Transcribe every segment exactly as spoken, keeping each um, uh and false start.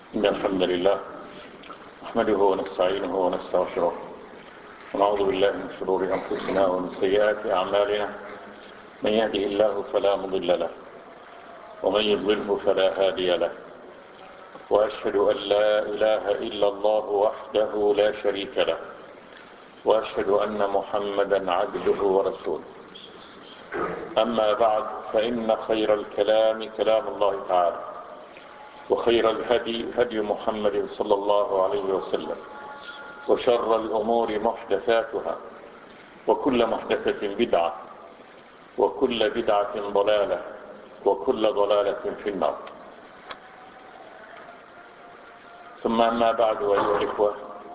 إن الحمد لله نحمده ونستعينه ونستغفره ونعوذ بالله من شرور أنفسنا ومن سيئات أعمالنا. من يهده الله فلا مضل له ومن يضلله فلا هادي له، وأشهد أن لا إله إلا الله وحده لا شريك له، وأشهد أن محمدا عبده ورسوله. أما بعد، فإن خير الكلام كلام الله تعالى، وخير الهدي هدي محمد صلى الله عليه وسلم، وشر الأمور محدثاتها، وكل محدثة بدعة، وكل بدعة ضلالة، وكل ضلالة في النار. ثم أما بعد، أيها الإخوة،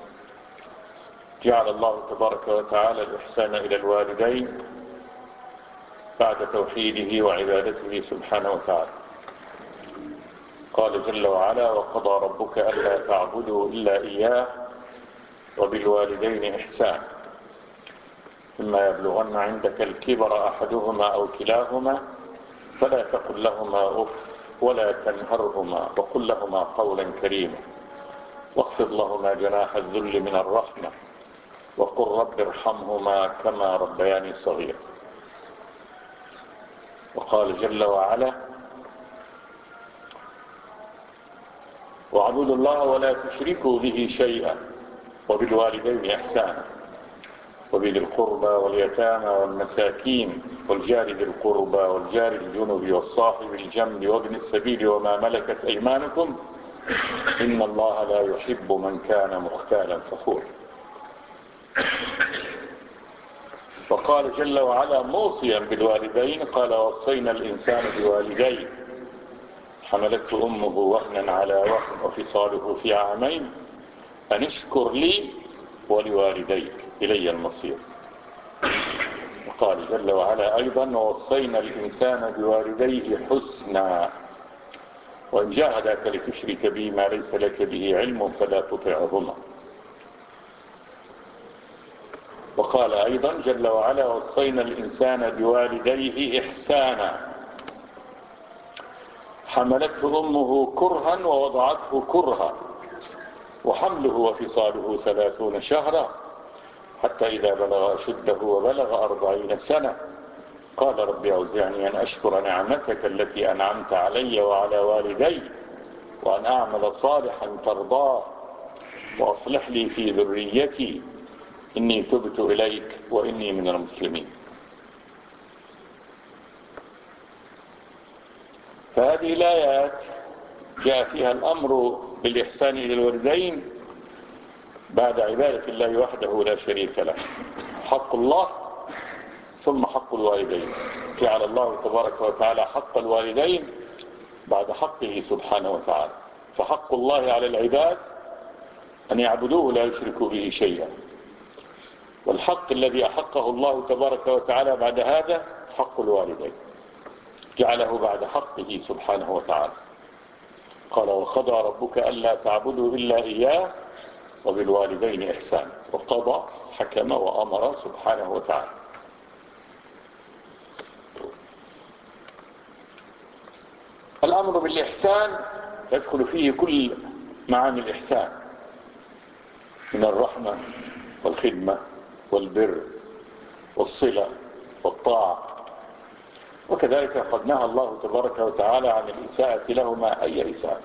جعل الله تبارك وتعالى الإحسان إلى الوالدين بعد توحيده وعبادته سبحانه وتعالى. قال جل وعلا: وقضى ربك ألا تعبدوا إلا إياه وبالوالدين إحسانا إما يبلغن عندك الكبر أحدهما أو كلاهما فلا تقل لهما أف ولا تنهرهما وقل لهما قولا كريما واخفض لهما جناح الذل من الرحمة وقل رب ارحمهما كما ربياني صغيرا. وقال جل وعلا: واعبدوا الله ولا تشركوا به شيئا وبالوالدين إحسانا وبذي القربى واليتامى والمساكين والجار ذي القربى والجار الجنب والصاحب الجنب وابن السبيل وما ملكت أيمانكم إن الله لا يحب من كان مختالا فخورا. وقال جل وعلا موصيا بالوالدين: قال: وصينا الإنسان بوالديه حملته أمه وهنا على وهن وفصاله في عامين أن اشكر لي ولوالديك إلي المصير. وقال جل وعلا أيضا: ووصينا الإنسان بوالديه حسنا وإن جاهداك لتشرك بي ما ليس لك به علم فلا تطعهما. وقال أيضا جل وعلا: ووصينا الإنسان بوالديه إحسانا حملته أمه كرها ووضعته كرها وحمله وفصاله ثلاثون شهرا حتى إذا بلغ أشده وبلغ أربعين سنة قال: رب أوزعني أن أشكر نعمتك التي أنعمت علي وعلى والدي وأن أعمل صالحا ترضاه وأصلح لي في ذريتي إني تبت إليك وإني من المسلمين. فهذه الآيات جاء فيها الأمر بالإحسان إلى الوالدين بعد عبادة الله وحده لا شريك له، حق الله ثم حق الوالدين. جعل الله تبارك وتعالى حق الوالدين بعد حقه سبحانه وتعالى. فحق الله على العباد أن يعبدوه لا يشركوا به شيئا، والحق الذي أحقه الله تبارك وتعالى بعد هذا حق الوالدين، جعله بعد حقه سبحانه وتعالى. قال: وقضى ربك ألا تعبدوا إلا إياه وبالوالدين إحسانا. وقضى حكم وأمر سبحانه وتعالى. الأمر بالإحسان يدخل فيه كل معاني الإحسان من الرحمة والخدمة والبر والصلة والطاعة. وكذلك قد نهى الله تبارك وتعالى عن الإساءة لهما أي إساءة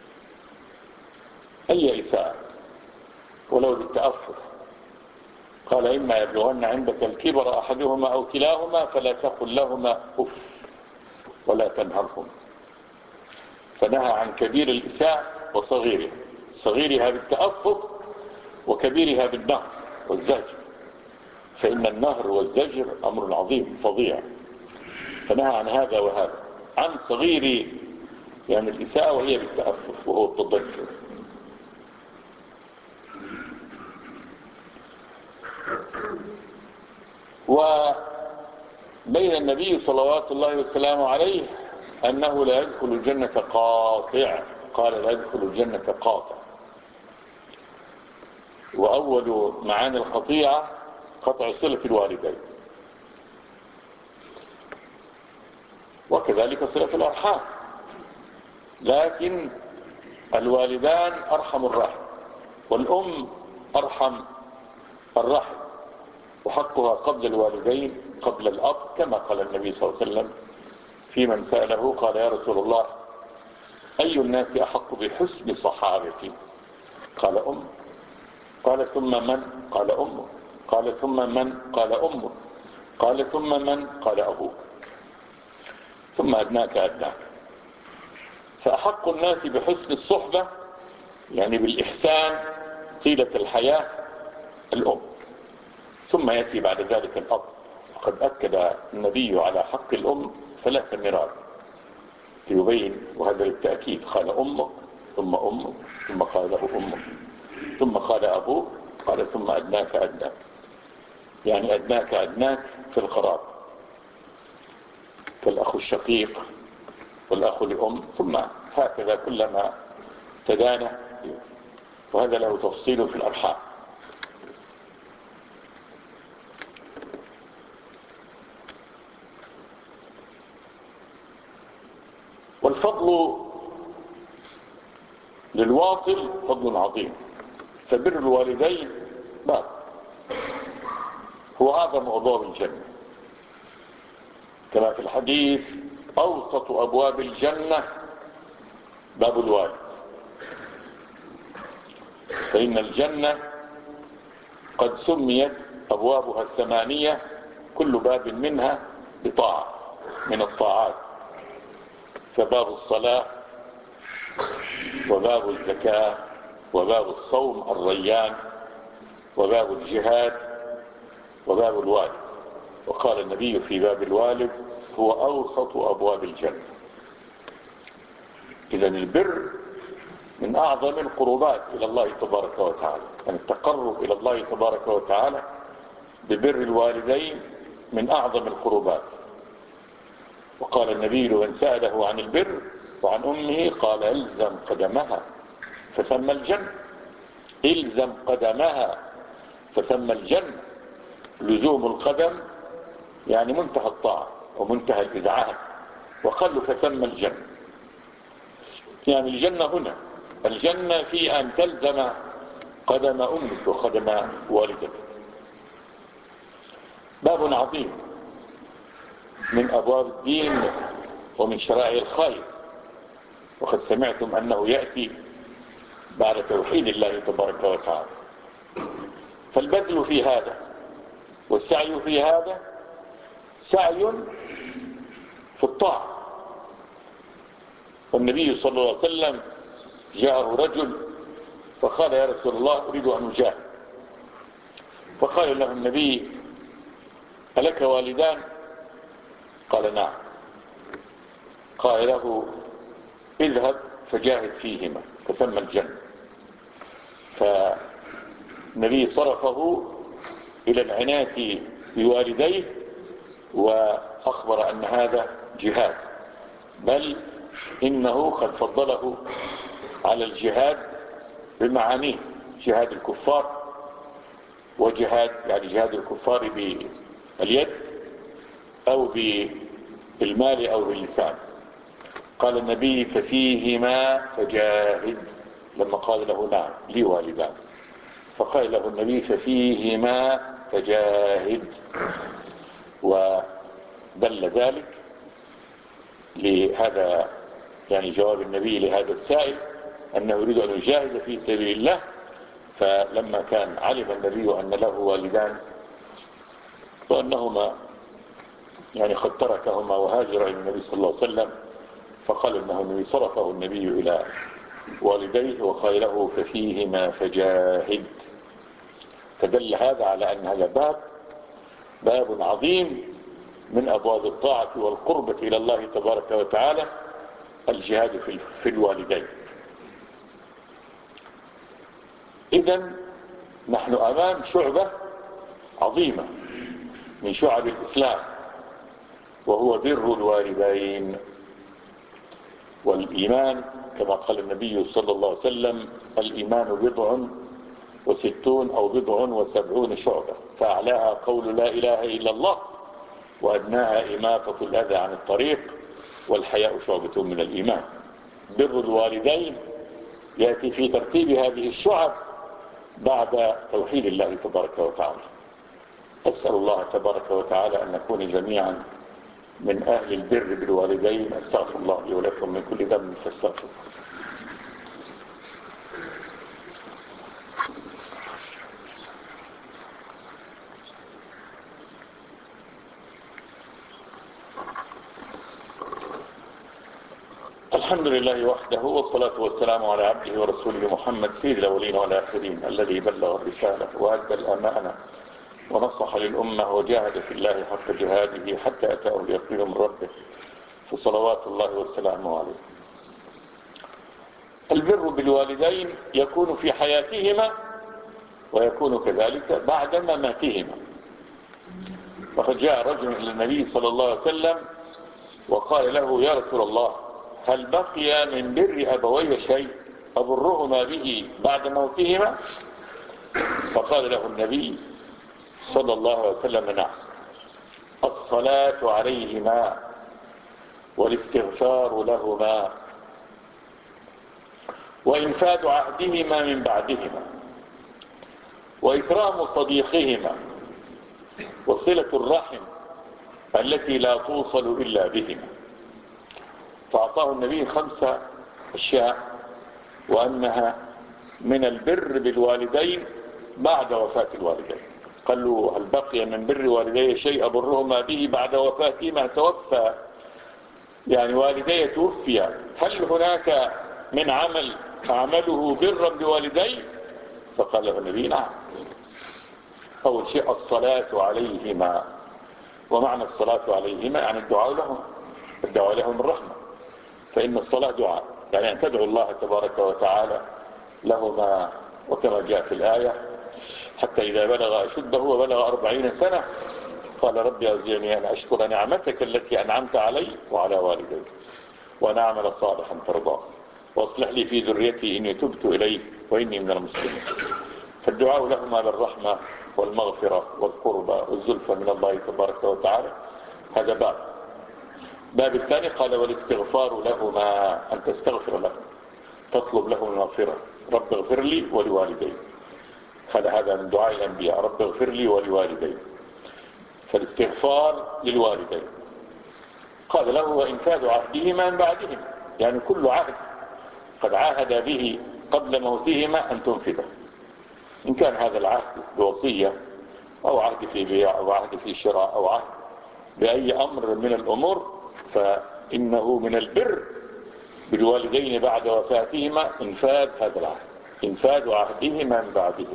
أي إساءة ولو بالتأفف. قال: إما يبلغن عندك الكبر أحدهما أو كلاهما فلا تقل لهما أف ولا تنهرهما. فنهى عن كبير الإساءة وصغيرها، صغيرها بالتأفف وكبيرها بالنهر والزجر، فإن النهر والزجر أمر عظيم فظيع. فنهى عن هذا وهذا، عن صغير يعني الإساءة وهي بالتأفف وهو التضجر. وبين النبي صلوات الله وسلامه عليه أنه لا يدخل الجنة قاطع. قال: لا يدخل الجنة قاطع. وأول معاني القطيعة قطع صلة الوالدين، وكذلك صلة الأرحام. لكن الوالدان أرحم الرحم، والأم أرحم الرحم، وحقها قبل الوالدين قبل الأب، كما قال النبي صلى الله عليه وسلم في من سأله قال: يا رسول الله، أي الناس أحق بحسن صحابتي؟ قال: أم. قال: ثم من؟ قال: أمه. قال: ثم من؟ قال: أمه. قال: ثم من؟ قال: أبوه. ثم أدناك أدناك. فأحق الناس بحسن الصحبة يعني بالإحسان طيلة الحياة الأم، ثم يأتي بعد ذلك الأب. وقد أكد النبي على حق الأم ثلاث مرات ليبين، وهذا للتأكيد، قال: أمك، ثم أمك، ثم قال له أمك، ثم قال أبوك، قال: ثم أدناك أدناك، يعني أدناك أدناك في القرابة كالأخ الشقيق والأخ لأم، ثم هكذا كلما تدانى. وهذا له تفصيل في الأرحام. والفضل للواصل فضل عظيم، فبر الوالدين باب هو أعظم أبواب الجنة، كما في الحديث: أوسط أبواب الجنة باب الوالد. فإن الجنة قد سميت أبوابها الثمانية كل باب منها بطاعة من الطاعات، فباب الصلاة، وباب الزكاة، وباب الصوم الريان، وباب الجهاد، وباب الوالد. وقال النبي في باب الوالد: هو أوسط أبواب الجنة. إذن البر من أعظم القربات إلى الله تبارك وتعالى، يعني التقرب إلى الله تبارك وتعالى ببر الوالدين من أعظم القربات. وقال النبي لمن سأله عن البر وعن أمه قال: الزم قدمها فثم الجنة. الزم قدمها فثم الجنة. لزوم القدم يعني منتهى الطاعة ومنتهى الإذعان، وقال فثم الجنة، يعني الجنة هنا. الجنة في أن تلزم قدم أمك وقدم والدتك. باب عظيم من أبواب الدين ومن شرائع الخير، وقد سمعتم أنه يأتي بعد توحيد الله تبارك وتعالى. فالبذل في هذا والسعي في هذا سعي في الطاعة. والنبي صلى الله عليه وسلم جاءه رجل فقال: يا رسول الله، أريد أن أجاهد. فقال له النبي: ألك والدان؟ قال: نعم. قال له: اذهب فجاهد فيهما فثم الجنة. فالنبي صرفه إلى العناية بوالديه، وأخبر أن هذا جهاد، بل إنه قد فضله على الجهاد بمعانيه: جهاد الكفار، وجهاد يعني جهاد الكفار باليد أو بالمال أو باللسان. قال النبي: ففيهما فجاهد. لما قال له: نعم لي والدان، فقال له النبي: ففيهما فجاهد. ودل ذلك لهذا يعني جواب النبي لهذا السائل أنه يريد أن يجاهد في سبيل الله. فلما كان علم النبي أن له والدان وأنهما يعني قد تركهما وهاجر إلى النبي صلى الله عليه وسلم، فقال أنه النبي صرفه النبي إلى والديه وقال له: ففيهما فجاهد. فدل هذا على أن هذا باب باب عظيم من أبواب الطاعة والقربة إلى الله تبارك وتعالى، الجهاد في الوالدين. إذن نحن أمام شعبة عظيمة من شعب الإسلام، وهو بر الوالدين. والإيمان كما قال النبي صلى الله عليه وسلم: الإيمان بضع وستون أو بضع وسبعون شعبة، فأعلاها قول لا إله إلا الله، وأدناها إماطة الأذى عن الطريق، والحياء شعبة من الإيمان. بر الوالدين يأتي في ترتيب هذه الشعب بعد توحيد الله تبارك وتعالى. أسأل الله تبارك وتعالى أن نكون جميعا من أهل البر بالوالدين. أستغفر الله لي ولكم من كل ذنب فاستغفر. الحمد لله وحده، والصلاة والسلام على عبده ورسوله محمد سيد الأولين والآخرين، الذي بلغ الرسالة وأدى الأمانة ونصح للأمة وجاهد في الله حق جهاده حتى أتاه اليقين من ربه، فصلوات الله والسلام عليه. البر بالوالدين يكون في حياتهما ويكون كذلك بعد مماتهما. وقد جاء رجل إلى النبي صلى الله عليه وسلم وقال له: يا رسول الله، هل بقي من بر أبوي شيء أبرهما به بعد موتهما؟ فقال له النبي صلى الله عليه وسلم: نعم، الصلاة عليهما والاستغفار لهما وإنفاذ عهدهما من بعدهما وإكرام صديقهما وصلة الرحم التي لا توصل إلا بهما. فأعطاه النبي خمسة أشياء، وأنها من البر بالوالدين بعد وفاة الوالدين. قال له: هل بقي من بر والدي شيء أبرهما به بعد وفاتهما؟ توفى يعني والدي توفي، هل هناك من عمل أعمله برا بوالدي؟ فقال له النبي: نعم. أول شيء الصلاة عليهما. ومعنى الصلاة عليهما يعني الدعاء لهم، الدعاء لهم الرحمة، فإن الصلاة دعاء، يعني أن تدعو الله تبارك وتعالى لهما. وكما جاء في الآية: حتى إذا بلغ أشده وبلغ أربعين سنة قال: ربي أوزعني أن أشكر نعمتك التي أنعمت علي وعلى والدي وأن أعمل صالحا ترضاه وأصلح لي في ذريتي إني تبت إليك وإني من المسلمين. فالدعاء لهما بالرحمة والمغفرة والقربى والزلفى من الله تبارك وتعالى. هذا باب. باب الثاني قال: والاستغفار لهما، أن تستغفر لهم، تطلب لهم المغفرة. رب اغفر لي ولوالدي. هذا من دعاء الأنبياء: رب اغفر لي ولوالدي. فالاستغفار للوالدين. قال له: وإنفاذ عهدهما من بعدهم، يعني كل عهد قد عاهد به قبل موتهما أن تنفذه، إن كان هذا العهد بوصية أو عهد في بيع أو عهد في شراء أو عهد بأي أمر من الأمور، فإنه من البر بالوالدين بعد وفاتهما إنفاذ هذا العهد، إنفاذ عهدهما من بعدهم.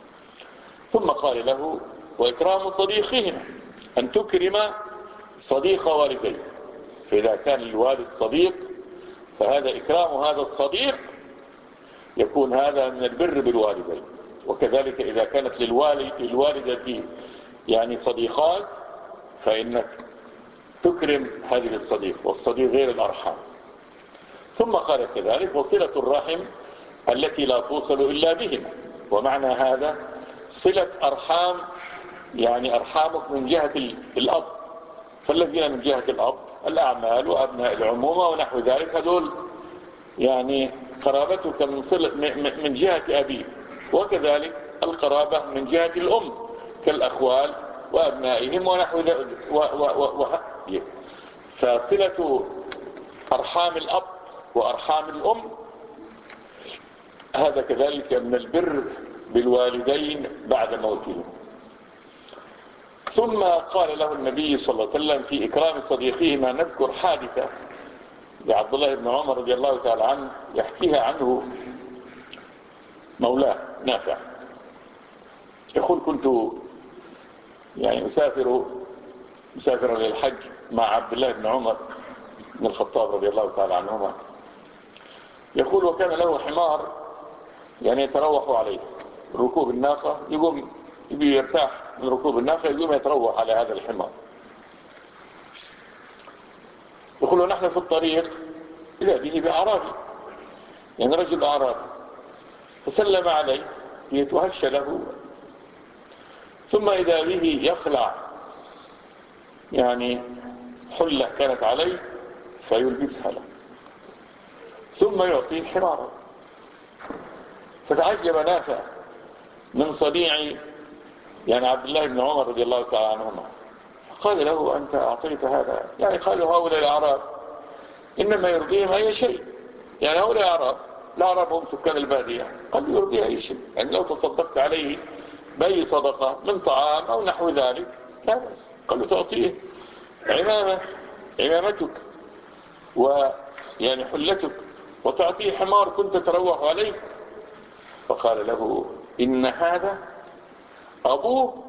ثم قال له: وإكرام صديقهما، أن تكرم صديق والديه. فإذا كان الوالد صديق فهذا إكرام هذا الصديق، يكون هذا من البر بالوالدين. وكذلك إذا كانت للوالد للوالدة يعني صديقات، فإنك تكرم هذه الصديق، والصديق غير الأرحام. ثم قال كذلك: وصلة الرحم التي لا توصل إلا بهم. ومعنى هذا صلة أرحام، يعني أرحامك من جهة الأب، فالذين من جهة الأب الأعمال وأبناء العمومة ونحو ذلك، هذول يعني قرابتك من, صلة من جهة أبيك. وكذلك القرابة من جهة الأم كالأخوال وأبنائهم ونحو ذلك. فصلة أرحام الأب وأرحام الأم هذا كذلك من البر بالوالدين بعد موتهم. ثم قال له النبي صلى الله عليه وسلم في إكرام صديقهما: نذكر حادثة لعبد الله بن عمر رضي الله تعالى عنه يحكيها عنه مولاه نافع. يقول: كنت يعني أسافر مسافرا للحج مع عبد الله بن عمر بن الخطاب رضي الله تعالى عنهما. يقول: وكان له حمار يعني يتروح عليه ركوب الناقة، يقوم يرتاح من ركوب الناقة، يقوم يتروح على هذا الحمار. يقول: ونحن في الطريق إذا به بأعرابي، يعني رجل أعرابي، فسلم عليه ليتوهش له، ثم إذا به يخلع يعني حلة كانت عليه فيلبسها له، ثم يعطيه حماره. فتعجب نافع من صنيع يعني عبد الله بن عمر رضي الله تعالى عنهما، قال له أنت أعطيت هذا، يعني قالوا هؤلاء الأعراب إنما يرضيهم أي شيء، يعني هؤلاء الأعراب الأعراب هم سكان البادية، قال يرضيه أي شيء، يعني لو تصدقت عليه بأي صدقة من طعام أو نحو ذلك لا بأس. قال له تعطيه عمامة عمامتك ويعني حلتك، وتعطيه حمار كنت تروح عليه. فقال له إن هذا أبوه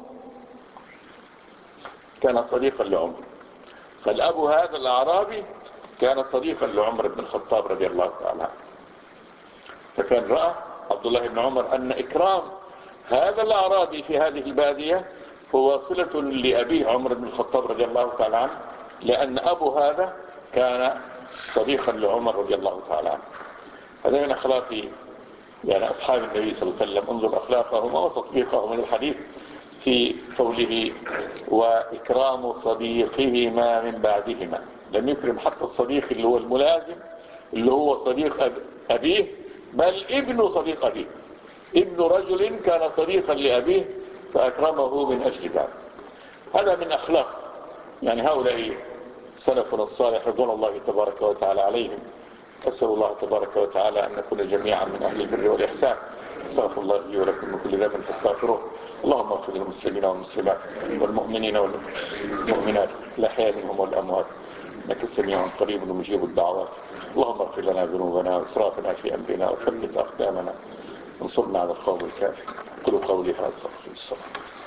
كان صديقا لعمر. قال أبو هذا الأعرابي كان صديقا لعمر بن الخطاب رضي الله تعالى عنه. فكان رأى عبد الله بن عمر أن إكرام هذا الأعرابي في هذه البادية هو صلة لأبيه عمر بن الخطاب رضي الله تعالى عنه، لأن أبو هذا كان صديقا لعمر رضي الله تعالى عنه. هذا من أخلاق يعني أصحاب النبي صلى الله عليه وسلم. انظر أخلاقهم وتطبيقهم للحديث في قوله وإكرام صديقهما من بعدهما. لم يكرم حتى الصديق اللي هو الملازم اللي هو صديق أب أبيه، بل ابن صديق أبيه، ابن رجل كان صديقا لأبيه فأكرمه من أجل ذلك. هذا من أخلاق يعني هؤلاء سلفنا الصالح رضوان الله تبارك وتعالى عليهم. أسأل الله تبارك وتعالى أن نكون جميعا من أهل البر والإحسان. استغفر الله لي ولكم من كل ذنب فاستغفروه. اللهم اغفر للمسلمين والمسلمات والمؤمنين والمؤمنات الأحياء منهم والأموات إنك سميع قريب ومجيب الدعوات. اللهم اغفر لنا ذنوبنا وإسرافنا في أمرنا وثبت أقدامنا وانصرنا على القوم الكافر. قولوا قولي هذا.